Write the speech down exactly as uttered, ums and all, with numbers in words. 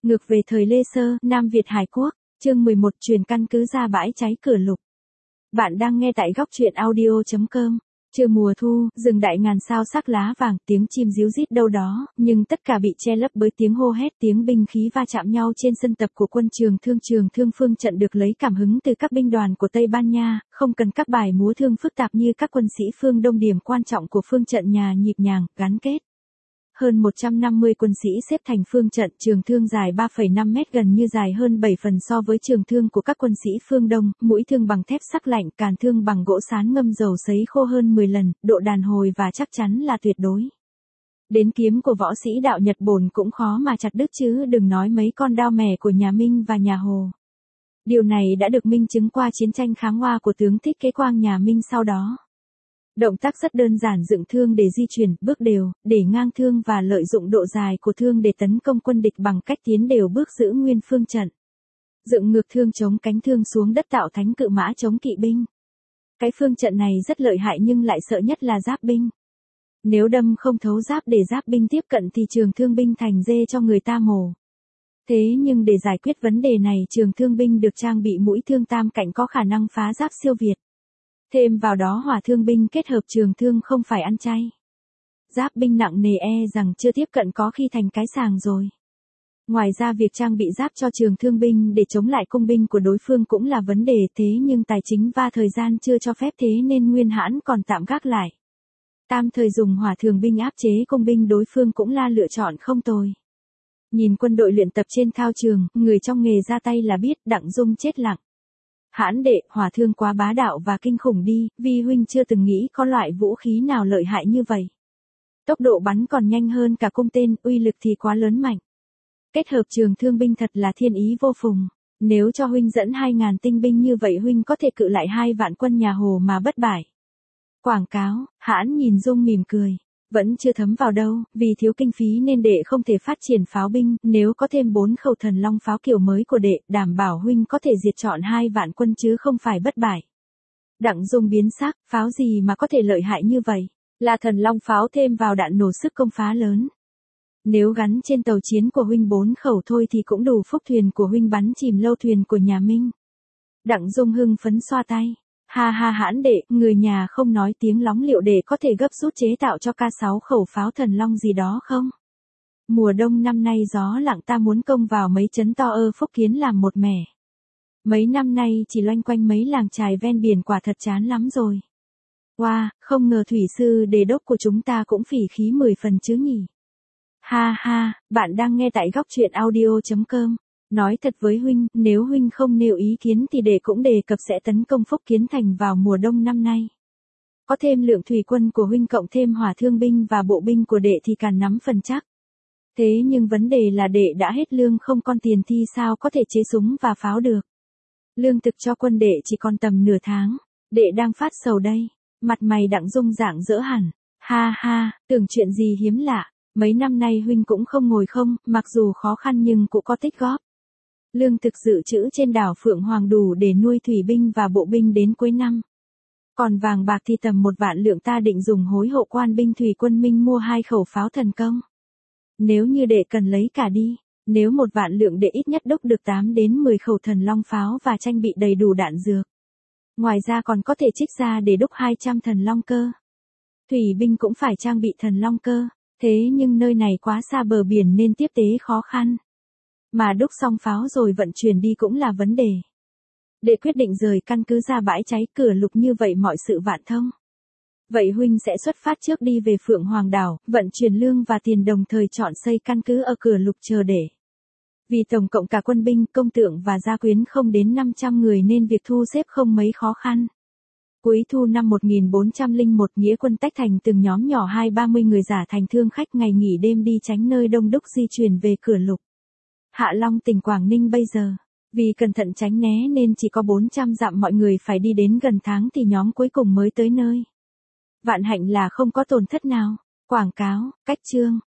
Ngược về thời Lê Sơ, Nam Việt Hải Quốc, chương mười một truyền căn cứ ra bãi cháy cửa lục. Bạn đang nghe tại góc truyện audio chấm com. Trưa mùa thu, rừng đại ngàn sao sắc lá vàng, tiếng chim ríu rít đâu đó, nhưng tất cả bị che lấp bởi tiếng hô hét, tiếng binh khí va chạm nhau trên sân tập của quân trường thương. Trường thương phương trận được lấy cảm hứng từ các binh đoàn của Tây Ban Nha, không cần các bài múa thương phức tạp như các quân sĩ phương Đông. Điểm quan trọng của phương trận nhà nhịp nhàng, gắn kết. Hơn một trăm năm mươi quân sĩ xếp thành phương trận, trường thương dài ba phẩy năm mét, gần như dài hơn bảy phần so với trường thương của các quân sĩ phương Đông, mũi thương bằng thép sắc lạnh, càn thương bằng gỗ sán ngâm dầu sấy khô hơn mười lần, độ đàn hồi và chắc chắn là tuyệt đối. Đến kiếm của võ sĩ đạo Nhật Bổn cũng khó mà chặt đứt chứ đừng nói mấy con đao mẻ của nhà Minh và nhà Hồ. Điều này đã được minh chứng qua chiến tranh kháng Hoa của tướng Thích Kế Quang nhà Minh sau đó. Động tác rất đơn giản, dựng thương để di chuyển, bước đều, để ngang thương và lợi dụng độ dài của thương để tấn công quân địch bằng cách tiến đều bước giữ nguyên phương trận. Dựng ngược thương chống cánh thương xuống đất tạo thánh cự mã chống kỵ binh. Cái phương trận này rất lợi hại nhưng lại sợ nhất là giáp binh. Nếu đâm không thấu giáp để giáp binh tiếp cận thì trường thương binh thành dê cho người ta mổ. Thế nhưng để giải quyết vấn đề này, trường thương binh được trang bị mũi thương tam cạnh có khả năng phá giáp siêu việt. Thêm vào đó hỏa thương binh kết hợp trường thương không phải ăn chay. Giáp binh nặng nề e rằng chưa tiếp cận có khi thành cái sàng rồi. Ngoài ra việc trang bị giáp cho trường thương binh để chống lại cung binh của đối phương cũng là vấn đề, thế nhưng tài chính và thời gian chưa cho phép, thế nên Nguyên Hãn còn tạm gác lại. Tam thời dùng hỏa thường binh áp chế cung binh đối phương cũng là lựa chọn không tồi. Nhìn quân đội luyện tập trên thao trường, người trong nghề ra tay là biết. Đặng Dung chết lặng. Hãn đệ, hỏa thương quá bá đạo và kinh khủng đi, Vi huynh chưa từng nghĩ có loại vũ khí nào lợi hại như vậy. Tốc độ bắn còn nhanh hơn cả cung tên, uy lực thì quá lớn mạnh. Kết hợp trường thương binh thật là thiên ý vô phùng. Nếu cho huynh dẫn hai ngàn tinh binh như vậy, huynh có thể cự lại hai vạn quân nhà Hồ mà bất bại. Quảng cáo. Hãn nhìn Dung mỉm cười. Vẫn chưa thấm vào đâu, vì thiếu kinh phí nên đệ không thể phát triển pháo binh, nếu có thêm bốn khẩu thần long pháo kiểu mới của đệ, đảm bảo huynh có thể diệt trọn hai vạn quân chứ không phải bất bại. Đặng Dung biến sắc, pháo gì mà có thể lợi hại như vậy, là thần long pháo thêm vào đạn nổ sức công phá lớn. Nếu gắn trên tàu chiến của huynh bốn khẩu thôi thì cũng đủ phúc thuyền của huynh bắn chìm lâu thuyền của nhà Minh. Đặng Dung hưng phấn xoa tay. Ha ha Hãn đệ, người nhà không nói tiếng lóng liệu đệ có thể gấp rút chế tạo cho ca sáu khẩu pháo thần long gì đó không? Mùa đông năm nay gió lặng, ta muốn công vào mấy trấn to ơ Phúc Kiến làm một mẻ. Mấy năm nay chỉ loanh quanh mấy làng chài ven biển, quả thật chán lắm rồi. Wow, không ngờ thủy sư đề đốc của chúng ta cũng phỉ khí mười phần chứ nhỉ? Ha ha, bạn đang nghe tại góc truyện audio chấm com. Nói thật với huynh, nếu huynh không nêu ý kiến thì đệ cũng đề cập sẽ tấn công Phúc Kiến thành vào mùa đông năm nay. Có thêm lượng thủy quân của huynh cộng thêm hỏa thương binh và bộ binh của đệ thì càng nắm phần chắc. Thế nhưng vấn đề là đệ đã hết lương không còn tiền thì sao có thể chế súng và pháo được. Lương thực cho quân đệ chỉ còn tầm nửa tháng. Đệ đang phát sầu đây. Mặt mày Đặng Dung rạng rỡ hẳn. Ha ha, tưởng chuyện gì hiếm lạ. Mấy năm nay huynh cũng không ngồi không, mặc dù khó khăn nhưng cũng có tích góp. Lương thực dự trữ trên đảo Phượng Hoàng đủ để nuôi thủy binh và bộ binh đến cuối năm. Còn vàng bạc thì tầm một vạn lượng, ta định dùng hối hộ quan binh thủy quân Minh mua hai khẩu pháo thần công. Nếu như đệ cần lấy cả đi, nếu một vạn lượng đệ ít nhất đúc được tám đến mười khẩu thần long pháo và trang bị đầy đủ đạn dược. Ngoài ra còn có thể trích ra để đúc hai trăm thần long cơ. Thủy binh cũng phải trang bị thần long cơ, thế nhưng nơi này quá xa bờ biển nên tiếp tế khó khăn. Mà đúc xong pháo rồi vận chuyển đi cũng là vấn đề. Đệ quyết định rời căn cứ ra bãi cháy cửa lục, như vậy mọi sự vạn thông. Vậy huynh sẽ xuất phát trước đi về Phượng Hoàng đảo, vận chuyển lương và tiền, đồng thời chọn xây căn cứ ở cửa lục chờ để. Vì tổng cộng cả quân binh, công tượng và gia quyến không đến năm trăm người nên việc thu xếp không mấy khó khăn. Cuối thu năm một nghìn bốn trăm lẻ một, nghĩa quân tách thành từng nhóm nhỏ hai ba mươi người giả thành thương khách, ngày nghỉ đêm đi tránh nơi đông đúc di chuyển về cửa lục. Hạ Long tỉnh Quảng Ninh bây giờ, vì cẩn thận tránh né nên chỉ có bốn trăm dặm, mọi người phải đi đến gần tháng thì nhóm cuối cùng mới tới nơi. Vạn hạnh là không có tổn thất nào. Quảng cáo. Cách chương.